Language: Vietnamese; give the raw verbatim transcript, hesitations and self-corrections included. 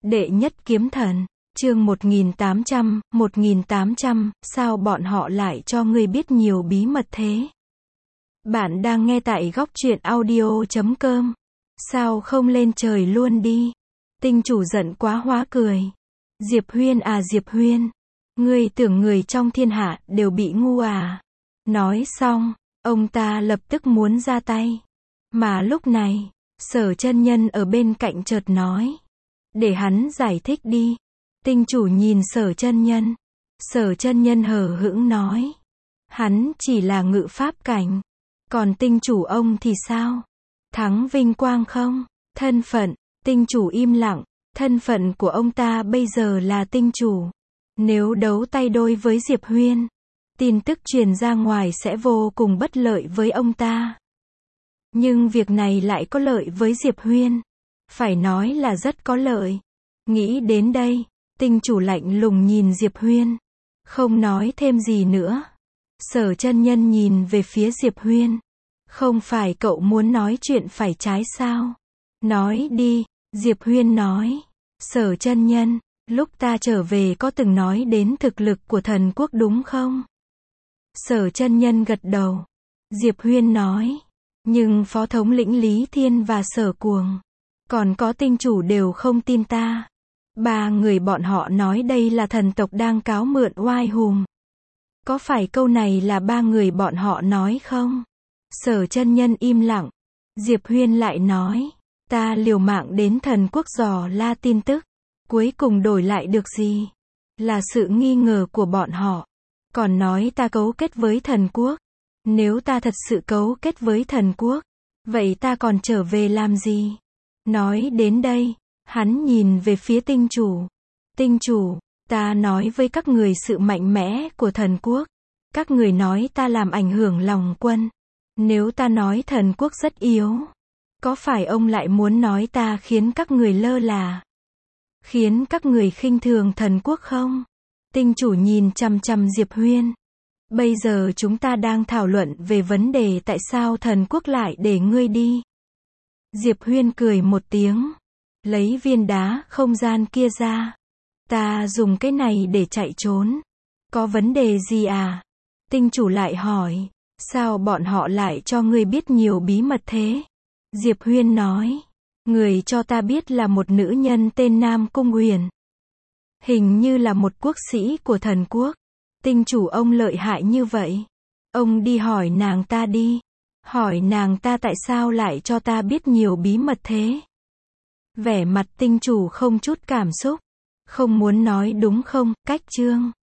Đệ nhất kiếm thần, chương một nghìn tám trăm, một nghìn tám trăm, sao bọn họ lại cho ngươi biết nhiều bí mật thế? Bạn đang nghe tại góc truyện audio chấm com. Sao không lên trời luôn đi? Tinh chủ giận quá hóa cười. Diệp Huyên à Diệp Huyên, ngươi tưởng người trong thiên hạ đều bị ngu à? Nói xong, ông ta lập tức muốn ra tay. Mà lúc này, Sở chân nhân ở bên cạnh chợt nói. Để hắn giải thích đi. Tinh chủ nhìn Sở chân nhân. Sở chân nhân hờ hững nói. Hắn chỉ là ngự pháp cảnh. Còn tinh chủ ông thì sao? Thắng vinh quang không? Thân phận, tinh chủ im lặng. Thân phận của ông ta bây giờ là tinh chủ. Nếu đấu tay đôi với Diệp Huyên, tin tức truyền ra ngoài sẽ vô cùng bất lợi với ông ta. Nhưng việc này lại có lợi với Diệp Huyên. Phải nói là rất có lợi. Nghĩ đến đây, tinh chủ lạnh lùng nhìn Diệp Huyên. Không nói thêm gì nữa. Sở chân nhân nhìn về phía Diệp Huyên. Không phải cậu muốn nói chuyện phải trái sao? Nói đi, Diệp Huyên nói. Sở chân nhân, lúc ta trở về có từng nói đến thực lực của thần quốc đúng không? Sở chân nhân gật đầu. Diệp Huyên nói. Nhưng phó thống lĩnh Lý Thiên và Sở Cuồng, còn có tinh chủ đều không tin ta. Ba người bọn họ nói đây là thần tộc đang cáo mượn oai hùng. Có phải câu này là ba người bọn họ nói không? Sở chân nhân im lặng. Diệp Huyên lại nói. Ta liều mạng đến thần quốc dò la tin tức. Cuối cùng đổi lại được gì? Là sự nghi ngờ của bọn họ. Còn nói ta cấu kết với thần quốc. Nếu ta thật sự cấu kết với thần quốc, vậy ta còn trở về làm gì? Nói đến đây, hắn nhìn về phía tinh chủ. Tinh chủ, ta nói với các người sự mạnh mẽ của thần quốc. Các người nói ta làm ảnh hưởng lòng quân. Nếu ta nói thần quốc rất yếu, có phải ông lại muốn nói ta khiến các người lơ là? Khiến các người khinh thường thần quốc không? Tinh chủ nhìn chằm chằm Diệp Huyên. Bây giờ chúng ta đang thảo luận về vấn đề tại sao thần quốc lại để ngươi đi. Diệp Huyên cười một tiếng. Lấy viên đá không gian kia ra. Ta dùng cái này để chạy trốn. Có vấn đề gì à? Tinh chủ lại hỏi. Sao bọn họ lại cho ngươi biết nhiều bí mật thế? Diệp Huyên nói. Người cho ta biết là một nữ nhân tên Nam Cung Huyền. Hình như là một quốc sĩ của thần quốc. Tinh chủ ông lợi hại như vậy. Ông đi hỏi nàng ta đi. Hỏi nàng ta tại sao lại cho ta biết nhiều bí mật thế. Vẻ mặt tinh chủ không chút cảm xúc. Không muốn nói đúng không, cách chương.